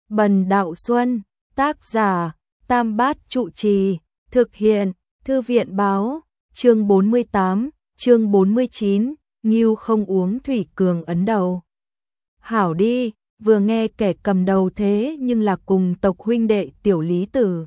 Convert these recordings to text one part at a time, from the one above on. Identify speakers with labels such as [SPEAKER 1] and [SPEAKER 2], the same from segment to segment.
[SPEAKER 1] Bần Đạo Xuân, tác giả, Tam Bát Trụ Trì, thực hiện, Thư viện báo, chương 48, chương 49, Ngưu không uống thủy cường ấn đầu. Hảo đi, vừa nghe kẻ cầm đầu thế nhưng là cùng tộc huynh đệ Tiểu Lý Tử.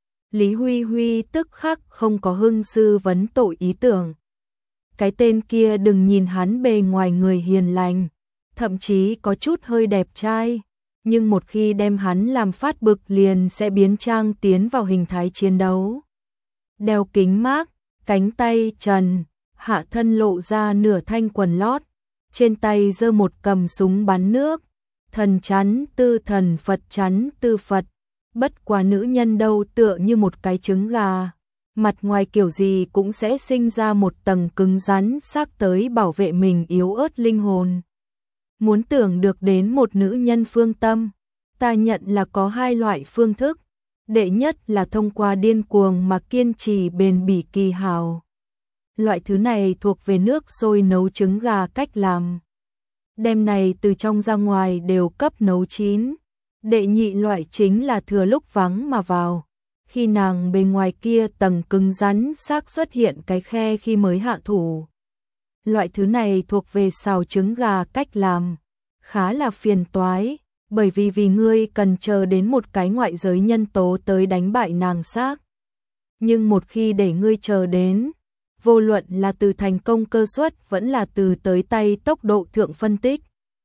[SPEAKER 1] Lý Huy Huy tức khắc không có hưng sư vấn tội ý tưởng. Cái tên kia đừng nhìn hắn bề ngoài người hiền lành, thậm chí có chút hơi đẹp trai, nhưng một khi đem hắn làm phát bực liền sẽ biến trang tiến vào hình thái chiến đấu. Đeo kính mác, cánh tay trần, hạ thân lộ ra nửa thanh quần lót, trên tay giơ một cầm súng bắn nước, thần chắn tư thần Phật chắn tư Phật, bất quá nữ nhân đâu tựa như một cái trứng gà, mặt ngoài kiểu gì cũng sẽ sinh ra một tầng cứng rắn xác tới bảo vệ mình yếu ớt linh hồn. Muốn tưởng được đến một nữ nhân phương tâm, ta nhận là có hai loại phương thức. Đệ nhất là thông qua điên cuồng mà kiên trì bền bỉ kỳ hào. Loại thứ này thuộc về nước sôi nấu trứng gà cách làm. Đem này từ trong ra ngoài đều cấp nấu chín. Đệ nhị loại chính là thừa lúc vắng mà vào. Khi nàng bên ngoài kia tầng cứng rắn xác xuất hiện cái khe khi mới hạ thủ. Loại thứ này thuộc về xào trứng gà cách làm. Khá là phiền toái, bởi vì ngươi cần chờ đến một cái ngoại giới nhân tố tới đánh bại nàng xác. Nhưng một khi để ngươi chờ đến, vô luận là từ thành công cơ suất vẫn là từ tới tay tốc độ thượng phân tích,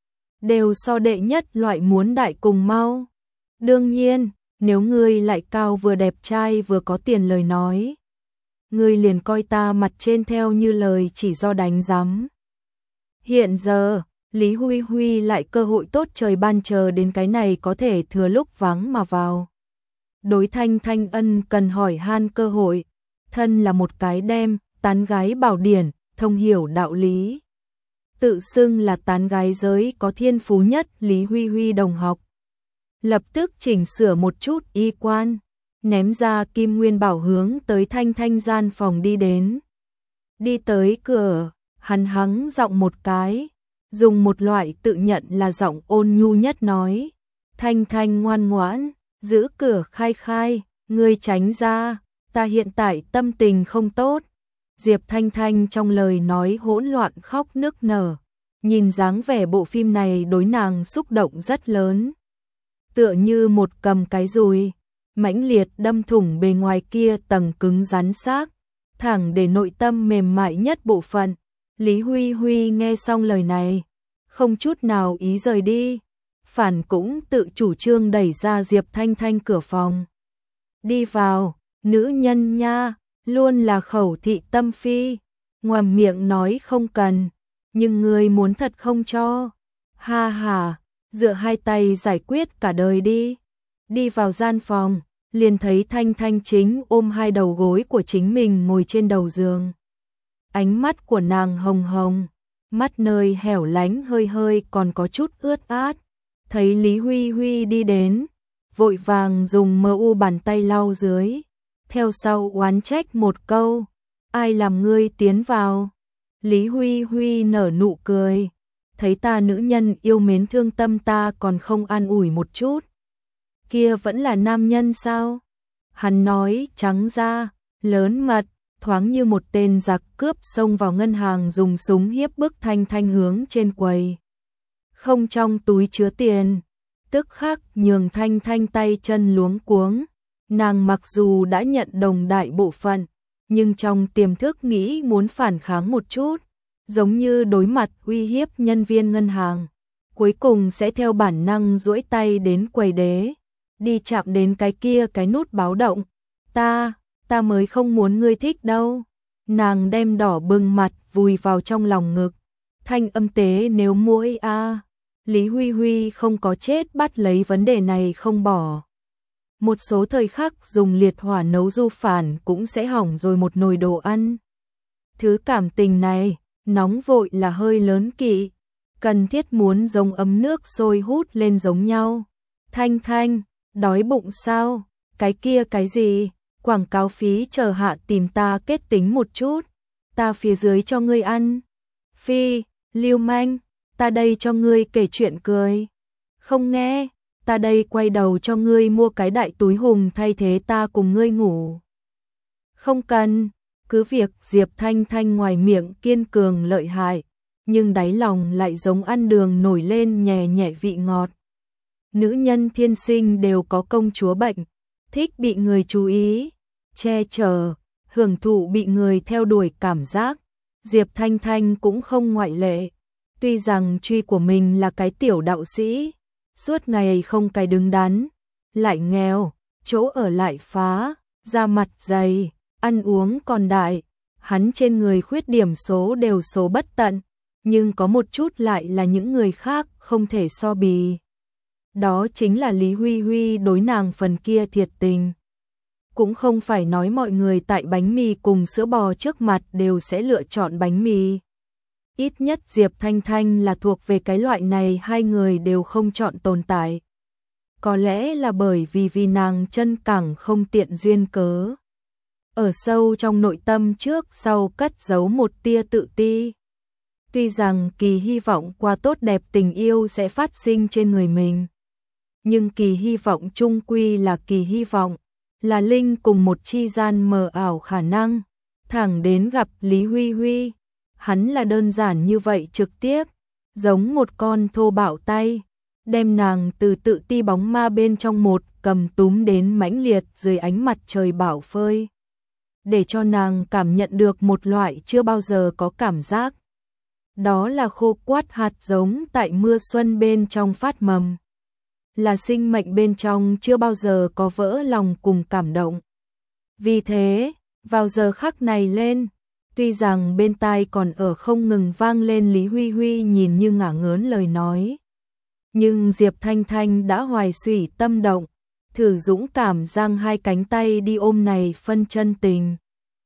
[SPEAKER 1] đều so đệ nhất loại muốn đại cùng mau. Đương nhiên, nếu ngươi lại cao vừa đẹp trai vừa có tiền lời nói, ngươi liền coi ta mặt trên theo như lời chỉ do đánh giám. Hiện giờ, Lý Huy Huy lại cơ hội tốt trời ban chờ đến cái này có thể thừa lúc vắng mà vào. Đối Thanh Thanh ân cần hỏi han cơ hội, thân là một cái đem, tán gái bảo điển, thông hiểu đạo lý. Tự xưng là tán gái giới có thiên phú nhất Lý Huy Huy đồng học. Lập tức chỉnh sửa một chút y quan, ném ra kim nguyên bảo hướng tới Thanh Thanh gian phòng đi đến. Đi tới cửa, hắn hắng giọng một cái, dùng một loại tự nhận là giọng ôn nhu nhất nói. Thanh Thanh ngoan ngoãn, giữ cửa khai khai, ngươi tránh ra, ta hiện tại tâm tình không tốt. Diệp Thanh Thanh trong lời nói hỗn loạn khóc nức nở, nhìn dáng vẻ bộ phim này đối nàng xúc động rất lớn. Tựa như một cầm cái dùi, mãnh liệt đâm thủng bề ngoài kia tầng cứng rắn xác, thẳng để nội tâm mềm mại nhất bộ phận. Lý Huy Huy nghe xong lời này, không chút nào ý rời đi, phản cũng tự chủ trương đẩy ra Diệp Thanh Thanh cửa phòng. Đi vào, nữ nhân nha, luôn là khẩu thị tâm phi, ngoàm miệng nói không cần, nhưng người muốn thật không cho. Ha ha, dựa hai tay giải quyết cả đời đi. Đi vào gian phòng, liền thấy Thanh Thanh chính ôm hai đầu gối của chính mình ngồi trên đầu giường. Ánh mắt của nàng hồng hồng, mắt nơi hẻo lánh hơi hơi còn có chút ướt át. Thấy Lý Huy Huy đi đến, vội vàng dùng mờ u bàn tay lau dưới, theo sau oán trách một câu, ai làm ngươi tiến vào. Lý Huy Huy nở nụ cười, thấy ta nữ nhân yêu mến thương tâm ta còn không an ủi một chút, kia vẫn là nam nhân sao? Hắn nói trắng ra, lớn mật, thoáng như một tên giặc cướp xông vào ngân hàng dùng súng hiếp bức Thanh Thanh hướng trên quầy. Không trong túi chứa tiền, tức khắc nhường Thanh Thanh tay chân luống cuống. Nàng mặc dù đã nhận đồng đại bộ phận, nhưng trong tiềm thức nghĩ muốn phản kháng một chút, giống như đối mặt uy hiếp nhân viên ngân hàng, cuối cùng sẽ theo bản năng duỗi tay đến quầy đế, đi chạm đến cái kia cái nút báo động. Ta mới không muốn ngươi thích đâu. Nàng đem đỏ bừng mặt vùi vào trong lòng ngực, thanh âm tế nếu mũi a. Lý Huy Huy không có chết bắt lấy vấn đề này không bỏ. Một số thời khắc dùng liệt hỏa nấu du phản cũng sẽ hỏng rồi một nồi đồ ăn. Thứ cảm tình này, nóng vội là hơi lớn kỵ, cần thiết muốn giống ấm nước sôi hút lên giống nhau. Thanh Thanh, đói bụng sao? Cái kia cái gì? Quảng cáo phí chờ hạ tìm ta kết tính một chút, ta phía dưới cho ngươi ăn. Phi, lưu manh, ta đây cho ngươi kể chuyện cười. Không nghe, ta đây quay đầu cho ngươi mua cái đại túi hùng thay thế ta cùng ngươi ngủ. Không cần, cứ việc Diệp Thanh Thanh ngoài miệng kiên cường lợi hại, nhưng đáy lòng lại giống ăn đường nổi lên nhẹ nhẹ vị ngọt. Nữ nhân thiên sinh đều có công chúa bệnh, thích bị người chú ý, che chở, hưởng thụ bị người theo đuổi cảm giác. Diệp Thanh Thanh cũng không ngoại lệ. Tuy rằng truy của mình là cái tiểu đạo sĩ, suốt ngày không cái đứng đắn, lại nghèo, chỗ ở lại phá, da mặt dày, ăn uống còn đại, hắn trên người khuyết điểm số đều số bất tận, nhưng có một chút lại là những người khác không thể so bì. Đó chính là Lý Huy Huy đối nàng phần kia thiệt tình. Cũng không phải nói mọi người tại bánh mì cùng sữa bò trước mặt đều sẽ lựa chọn bánh mì. Ít nhất Diệp Thanh Thanh là thuộc về cái loại này hai người đều không chọn tồn tại. Có lẽ là bởi vì nàng chân cẳng không tiện duyên cớ. Ở sâu trong nội tâm trước sau cất giấu một tia tự ti. Tuy rằng Kỳ hy vọng qua tốt đẹp tình yêu sẽ phát sinh trên người mình. Nhưng Kỳ hy vọng chung quy là Kỳ hy vọng, là linh cùng một chi gian mờ ảo khả năng. Thẳng đến gặp Lý Huy Huy, hắn là đơn giản như vậy trực tiếp, giống một con thô bạo tay, đem nàng từ tự ti bóng ma bên trong một cầm túm đến mãnh liệt dưới ánh mặt trời bạo phơi. Để cho nàng cảm nhận được một loại chưa bao giờ có cảm giác. Đó là khô quát hạt giống tại mưa xuân bên trong phát mầm. Là sinh mệnh bên trong chưa bao giờ có vỡ lòng cùng cảm động. Vì thế, vào giờ khắc này lên, tuy rằng bên tai còn ở không ngừng vang lên Lý Huy Huy nhìn như ngả ngớn lời nói. Nhưng Diệp Thanh Thanh đã hoài xủy tâm động, thử dũng cảm giang hai cánh tay đi ôm này phân chân tình.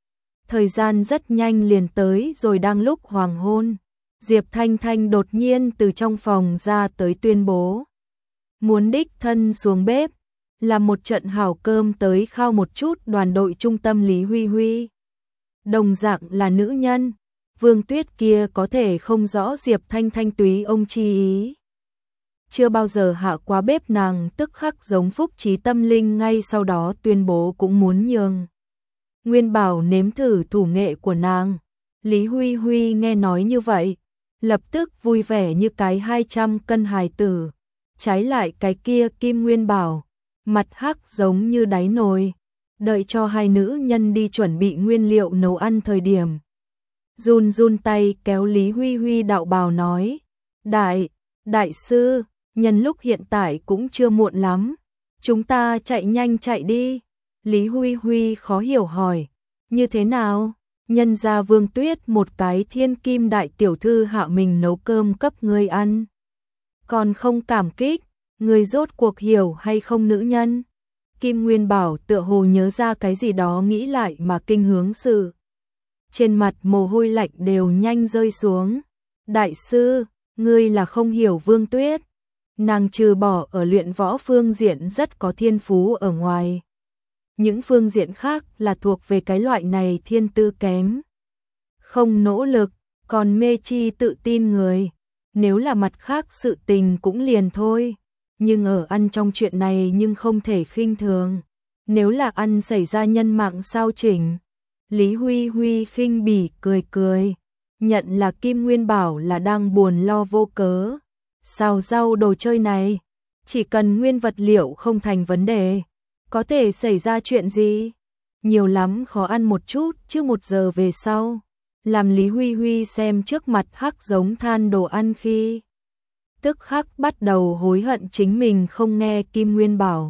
[SPEAKER 1] Thời gian rất nhanh liền tới rồi đang lúc hoàng hôn, Diệp Thanh Thanh đột nhiên từ trong phòng ra tới tuyên bố. Muốn đích thân xuống bếp, làm một trận hảo cơm tới khao một chút đoàn đội trung tâm Lý Huy Huy. Đồng dạng là nữ nhân, Vương Tuyết kia có thể không rõ Diệp Thanh Thanh túy ông chi ý. Chưa bao giờ hạ quá bếp nàng tức khắc giống phúc trí tâm linh ngay sau đó tuyên bố cũng muốn nhường Nguyên Bảo nếm thử thủ nghệ của nàng. Lý Huy Huy nghe nói như vậy, lập tức vui vẻ như cái 200 cân hài tử. Trái lại cái kia Kim Nguyên Bảo, mặt hắc giống như đáy nồi, đợi cho hai nữ nhân đi chuẩn bị nguyên liệu nấu ăn thời điểm. Run run tay kéo Lý Huy Huy đạo bào nói, đại sư, nhân lúc hiện tại cũng chưa muộn lắm, chúng ta chạy nhanh chạy đi. Lý Huy Huy khó hiểu hỏi, như thế nào? Nhân ra Vương Tuyết một cái thiên kim đại tiểu thư hạ mình nấu cơm cấp ngươi ăn. Còn không cảm kích, người rốt cuộc hiểu hay không nữ nhân? Kim Nguyên Bảo tựa hồ nhớ ra cái gì đó nghĩ lại mà kinh hướng sự. Trên mặt mồ hôi lạnh đều nhanh rơi xuống. Đại sư, ngươi là không hiểu Vương Tuyết. Nàng trừ bỏ ở luyện võ phương diện rất có thiên phú ở ngoài. Những phương diện khác là thuộc về cái loại này thiên tư kém. Không nỗ lực, còn mê chi tự tin người. Nếu là mặt khác sự tình cũng liền thôi, nhưng ở ăn trong chuyện này nhưng không thể khinh thường. Nếu là ăn xảy ra nhân mạng sao chỉnh. Lý Huy Huy khinh bỉ cười cười, nhận là Kim Nguyên Bảo là đang buồn lo vô cớ. Xào rau đồ chơi này, chỉ cần nguyên vật liệu không thành vấn đề, có thể xảy ra chuyện gì? Nhiều lắm khó ăn một chút, chứ 1 giờ về sau. Làm Lý Huy Huy xem trước mặt hắc giống than đồ ăn khi tức khắc bắt đầu hối hận chính mình không nghe Kim Nguyên Bảo.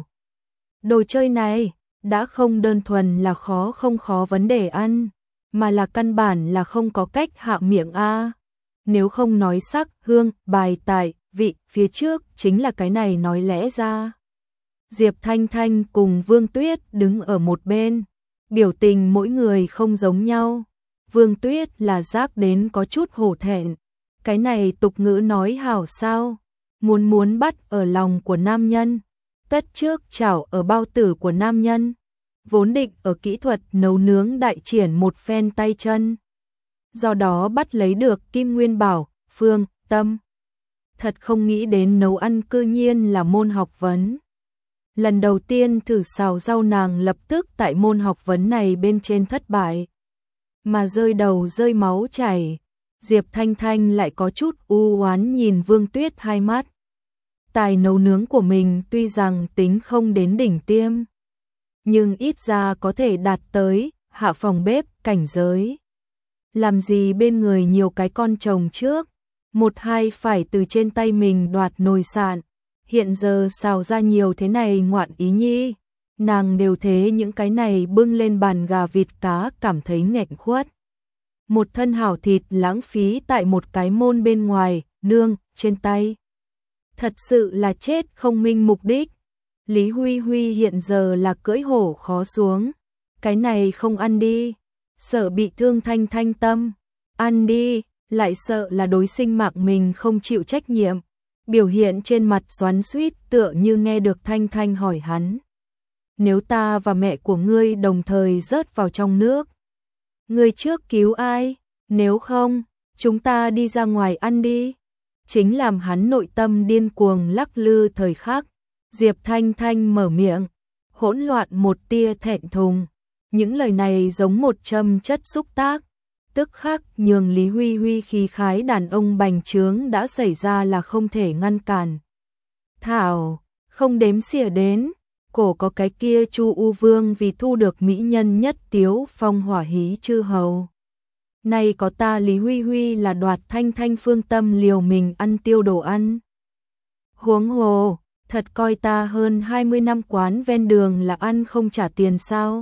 [SPEAKER 1] Đồ chơi này đã không đơn thuần là không khó vấn đề ăn, mà là căn bản là không có cách hạ miệng a. Nếu không nói sắc, hương, bài tại, vị, phía trước chính là cái này nói lẽ ra. Diệp Thanh Thanh cùng Vương Tuyết đứng ở một bên, biểu tình mỗi người không giống nhau. Vương Tuyết là giác đến có chút hổ thẹn. Cái này tục ngữ nói hảo sao, muốn bắt ở lòng của nam nhân, tất trước chảo ở bao tử của nam nhân. Vốn định ở kỹ thuật nấu nướng đại triển một phen tay chân. Do đó bắt lấy được Kim Nguyên Bảo, Phương Tâm. thật không nghĩ đến nấu ăn cư nhiên là môn học vấn. Lần đầu tiên thử xào rau nàng lập tức tại môn học vấn này bên trên thất bại, mà rơi đầu rơi máu chảy. Diệp Thanh Thanh lại có chút u oán nhìn Vương Tuyết hai mắt. Tài nấu nướng của mình tuy rằng tính không đến đỉnh tiêm, nhưng ít ra có thể đạt tới hạ phòng bếp cảnh giới. Làm gì bên người nhiều cái con chồng trước, một hai phải từ trên tay mình đoạt nồi sạn, hiện giờ xào ra nhiều thế này ngoạn ý nhi, nàng đều thế những cái này bưng lên bàn gà vịt cá cảm thấy nghẹn khuất. Một thân hảo thịt lãng phí tại một cái môn bên ngoài, nương, trên tay. Thật sự là chết không minh mục đích. Lý Huy Huy hiện giờ là cưỡi hổ khó xuống. Cái này không ăn đi, sợ bị thương Thanh Thanh tâm. Ăn đi, lại sợ là đối sinh mạng mình không chịu trách nhiệm. Biểu hiện trên mặt xoắn xuýt tựa như nghe được Thanh Thanh hỏi hắn. Nếu ta và mẹ của ngươi đồng thời rớt vào trong nước, ngươi trước cứu ai? Nếu không, chúng ta đi ra ngoài ăn đi. Chính làm hắn nội tâm điên cuồng lắc lư thời khắc. Diệp Thanh Thanh mở miệng, hỗn loạn một tia thẹn thùng. Những lời này giống một châm chất xúc tác, tức khắc nhường Lý Huy Huy khí khái đàn ông bành trướng đã xảy ra là không thể ngăn cản. Thảo, không đếm xỉa đến, cổ có cái kia Chu U Vương vì thu được mỹ nhân nhất Tiếu Phong hỏa hí chư hầu. Này có ta Lý Huy Huy là đoạt Thanh Thanh phương tâm liều mình ăn tiêu đồ ăn. Huống hồ, thật coi ta hơn 20 năm quán ven đường là ăn không trả tiền sao?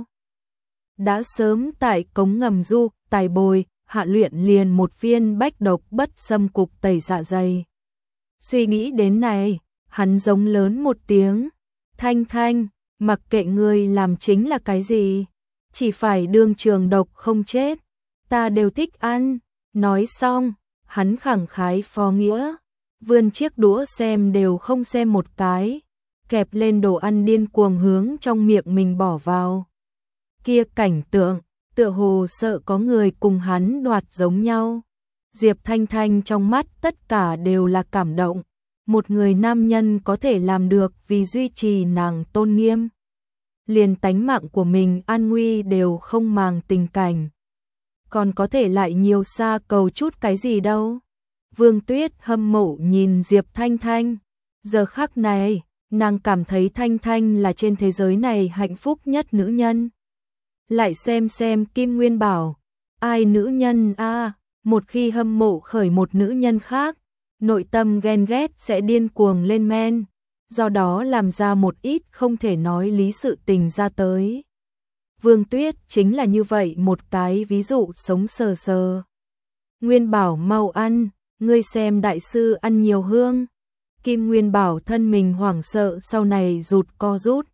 [SPEAKER 1] Đã sớm tại cống ngầm du, tài bồi, hạ luyện liền một viên bách độc bất xâm cục tẩy dạ dày. Suy nghĩ đến này, hắn giống lớn một tiếng. Thanh Thanh, mặc kệ ngươi làm chính là cái gì, chỉ phải đương trường độc không chết, ta đều thích ăn. Nói xong, hắn khẳng khái phó nghĩa, vươn chiếc đũa xem đều không xem một cái, kẹp lên đồ ăn điên cuồng hướng trong miệng mình bỏ vào. Kia cảnh tượng, tựa hồ sợ có người cùng hắn đoạt giống nhau. Diệp Thanh Thanh trong mắt tất cả đều là cảm động. Một người nam nhân có thể làm được vì duy trì nàng tôn nghiêm. Liền tánh mạng của mình an nguy đều không màng tình cảnh. Còn có thể lại nhiều xa cầu chút cái gì đâu. Vương Tuyết hâm mộ nhìn Diệp Thanh Thanh. Giờ khắc này, nàng cảm thấy Thanh Thanh là trên thế giới này hạnh phúc nhất nữ nhân. Lại xem Kim Nguyên Bảo, ai nữ nhân a, một khi hâm mộ khởi một nữ nhân khác, nội tâm ghen ghét sẽ điên cuồng lên men, do đó làm ra một ít không thể nói lý sự tình ra tới. Vương Tuyết chính là như vậy một cái ví dụ sống sờ sờ. Nguyên Bảo mau ăn, ngươi xem đại sư ăn nhiều hương. Kim Nguyên Bảo thân mình hoảng sợ sau này rụt co rút.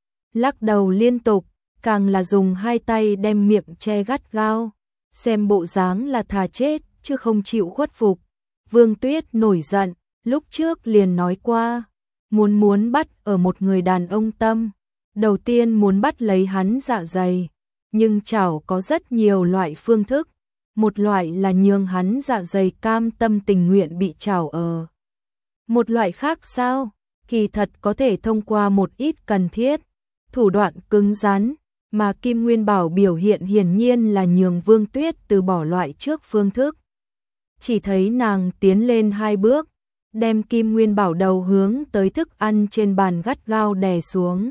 [SPEAKER 1] Lắc đầu liên tục, càng là dùng hai tay đem miệng che gắt gao. Xem bộ dáng là thà chết, chứ không chịu khuất phục. Vương Tuyết nổi giận, lúc trước liền nói qua. Muốn bắt ở một người đàn ông tâm. Đầu tiên muốn bắt lấy hắn dạ dày. Nhưng chảo có rất nhiều loại phương thức. Một loại là nhường hắn dạ dày cam tâm tình nguyện bị chảo ở. Một loại khác sao? Kỳ thật có thể thông qua một ít cần thiết. Thủ đoạn cứng rắn. Mà Kim Nguyên Bảo biểu hiện hiển nhiên là nhường Vương Tuyết từ bỏ loại trước phương thức. Chỉ thấy nàng tiến lên hai bước, đem Kim Nguyên Bảo đầu hướng tới thức ăn trên bàn gắt gao đè xuống.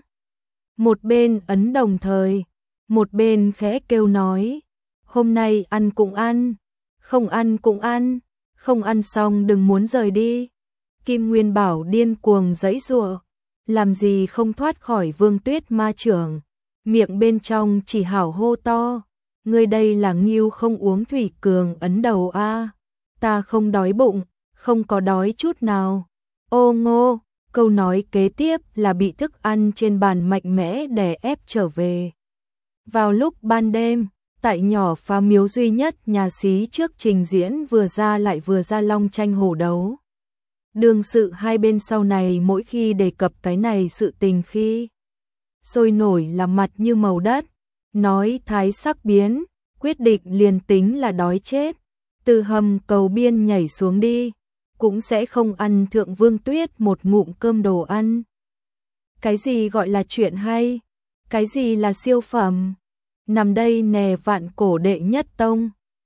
[SPEAKER 1] Một bên ấn đồng thời, một bên khẽ kêu nói, hôm nay ăn cũng ăn, không ăn cũng ăn, không ăn xong đừng muốn rời đi. Kim Nguyên Bảo điên cuồng giãy giụa, làm gì không thoát khỏi Vương Tuyết ma chưởng. Miệng bên trong chỉ hảo hô to, ngươi đây là ngưu không uống thủy cường ấn đầu a, ta không đói bụng, không có đói chút nào. Ô ngô, câu nói kế tiếp là bị thức ăn trên bàn mạnh mẽ đè ép trở về. Vào lúc ban đêm, tại nhỏ phá miếu duy nhất nhà xí trước trình diễn vừa ra long tranh hổ đấu. Đương sự hai bên sau này mỗi khi đề cập cái này sự tình khi sôi nổi là mặt như màu đất, nói thái sắc biến, quyết định liền tính là đói chết, từ hầm cầu biên nhảy xuống đi, cũng sẽ không ăn Thượng Vương Tuyết một ngụm cơm đồ ăn. Cái gì gọi là chuyện hay? Cái gì là siêu phẩm? Nằm đây nè vạn cổ đệ nhất tông.